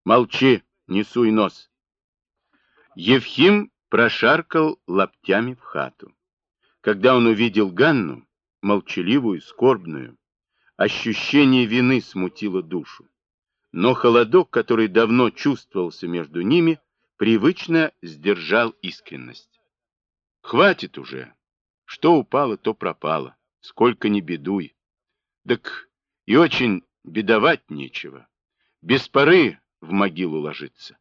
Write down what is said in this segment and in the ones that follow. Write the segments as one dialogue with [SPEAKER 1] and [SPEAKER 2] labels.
[SPEAKER 1] Молчи, не суй нос. Евхим прошаркал лаптями в хату. Когда он увидел Ганну, молчаливую, скорбную, ощущение вины смутило душу. Но холодок, который давно чувствовался между ними, привычно сдержал искренность. Хватит уже. Что упало, то пропало. Сколько ни бедуй. Так и очень бедовать нечего. Без поры в могилу ложиться.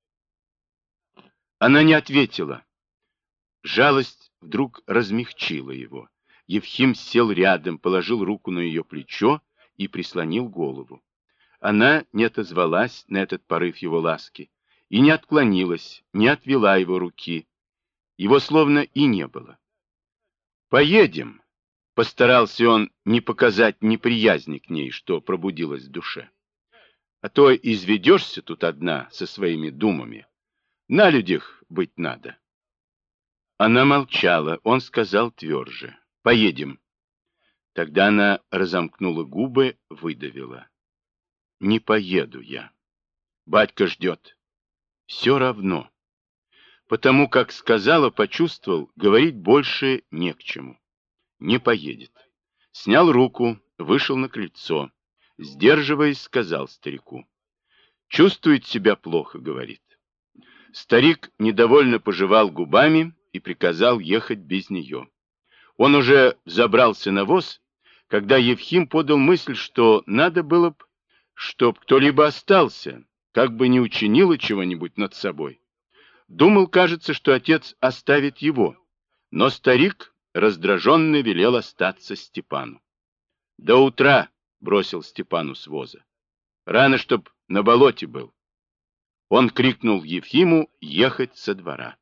[SPEAKER 1] Она не ответила. Жалость вдруг размягчила его. Евхим сел рядом, положил руку на ее плечо и прислонил голову. Она не отозвалась на этот порыв его ласки и не отклонилась, не отвела его руки. Его словно и не было. «Поедем», — постарался он не показать неприязни к ней, что пробудилось в душе. «А то изведешься тут одна со своими думами. На людях быть надо». Она молчала, он сказал тверже: «Поедем». Тогда она разомкнула губы, выдавила: «Не поеду я. Батька ждет. Все равно». Потому как сказала, почувствовал, говорить больше не к чему. Не поедет. Снял руку, вышел на крыльцо. Сдерживаясь, сказал старику: «Чувствует себя плохо», — говорит. Старик недовольно пожевал губами и приказал ехать без нее. Он уже забрался на воз, когда Евхим подал мысль, что надо было б, чтоб кто-либо остался, как бы не учинило чего-нибудь над собой. Думал, кажется, что отец оставит его, но старик раздраженно велел остаться Степану. «До утра», — бросил Степану с воза. «Рано, чтоб на болоте был». Он крикнул Евхиму ехать со двора.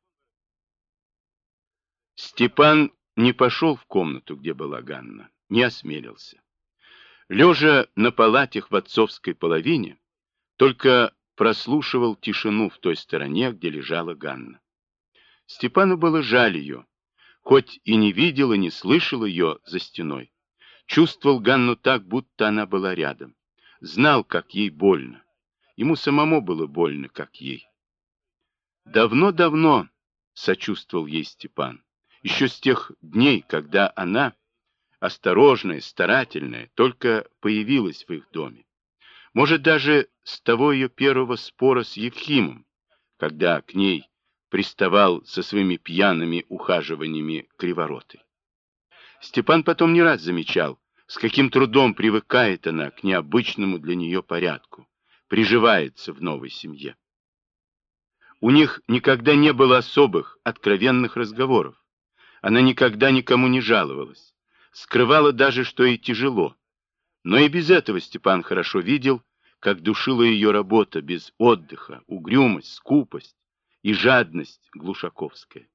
[SPEAKER 1] Степан не пошел в комнату, где была Ганна, не осмелился. Лежа на палатях в отцовской половине, только прослушивал тишину в той стороне, где лежала Ганна. Степану было жаль ее, хоть и не видел и не слышал ее за стеной. Чувствовал Ганну так, будто она была рядом. Знал, как ей больно. Ему самому было больно, как ей. Давно-давно сочувствовал ей Степан. Еще с тех дней, когда она, осторожная, старательная, только появилась в их доме. Может, даже с того ее первого спора с Евхимом, когда к ней приставал со своими пьяными ухаживаниями Криворотый. Степан потом не раз замечал, с каким трудом привыкает она к необычному для нее порядку, приживается в новой семье. У них никогда не было особых, откровенных разговоров. Она никогда никому не жаловалась, скрывала даже, что ей тяжело. Но и без этого Степан хорошо видел, как душила ее работа без отдыха, угрюмость, скупость и жадность глушаковская.